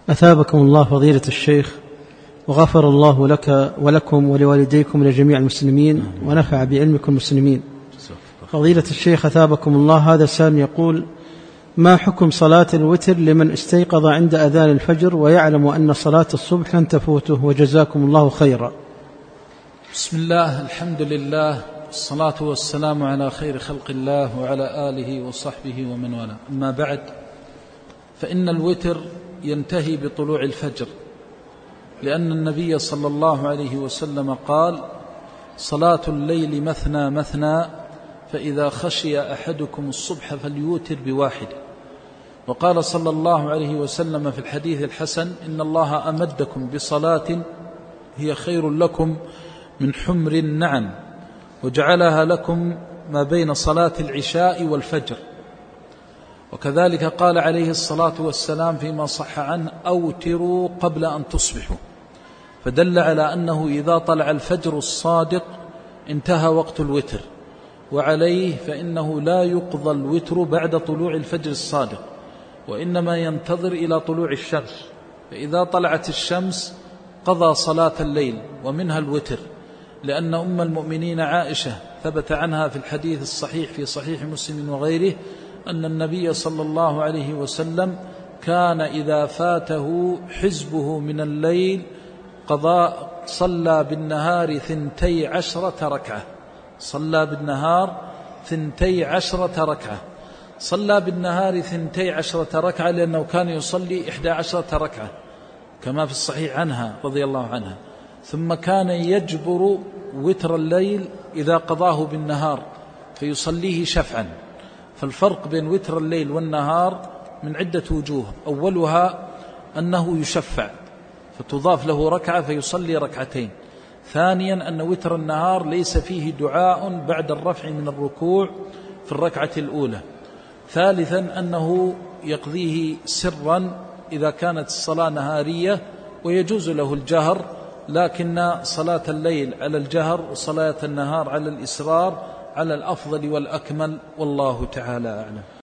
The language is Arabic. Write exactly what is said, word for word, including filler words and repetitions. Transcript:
أثابكم الله فضيلة الشيخ، وغفر الله لك ولكم ولوالديكم ولجميع المسلمين، ونفع بعلمكم المسلمين. فضيلة الشيخ أثابكم الله، هذا سائل يقول: ما حكم صلاة الوتر لمن استيقظ عند أذان الفجر ويعلم أن صلاة الصبح لن تفوته، وجزاكم الله خيرا؟ بسم الله، الحمد لله، الصلاة والسلام على خير خلق الله وعلى آله وصحبه ومن والاه. أما بعد، فإن الوتر ينتهي بطلوع الفجر، لأن النبي صلى الله عليه وسلم قال: صلاة الليل مثنى مثنى، فإذا خشي أحدكم الصبح فليوتر بواحد. وقال صلى الله عليه وسلم في الحديث الحسن: إن الله أمدكم بصلاة هي خير لكم من حمر النعم، وجعلها لكم ما بين صلاة العشاء والفجر. وكذلك قال عليه الصلاة والسلام فيما صح عنه: أوتروا قبل أن تصبحوا، فدل على أنه إذا طلع الفجر الصادق انتهى وقت الوتر، وعليه فإنه لا يقضى الوتر بعد طلوع الفجر الصادق، وإنما ينتظر إلى طلوع الشمس، فإذا طلعت الشمس قضى صلاة الليل ومنها الوتر، لأن أم المؤمنين عائشة ثبت عنها في الحديث الصحيح في صحيح مسلم وغيره أن النبي صلى الله عليه وسلم كان إذا فاته حزبه من الليل قضاء صلى بالنهار ثنتي عشرة ركعة صلى بالنهار ثنتي عشرة ركعة صلى بالنهار ثنتي عشرة ركعة لأنه كان يصلي إحدى عشرة ركعة كما في الصحيح عنها رضي الله عنها. ثم كان يجبر وتر الليل إذا قضاه بالنهار فيصليه شفعا. فالفرق بين وتر الليل والنهار من عدة وجوه: أولها أنه يشفع فتضاف له ركعة فيصلي ركعتين. ثانيا أن وتر النهار ليس فيه دعاء بعد الرفع من الركوع في الركعة الأولى. ثالثا أنه يقضيه سرا إذا كانت الصلاة نهارية، ويجوز له الجهر، لكن صلاة الليل على الجهر وصلاة النهار على الإسرار على الأفضل والأكمل، والله تعالى أعلم.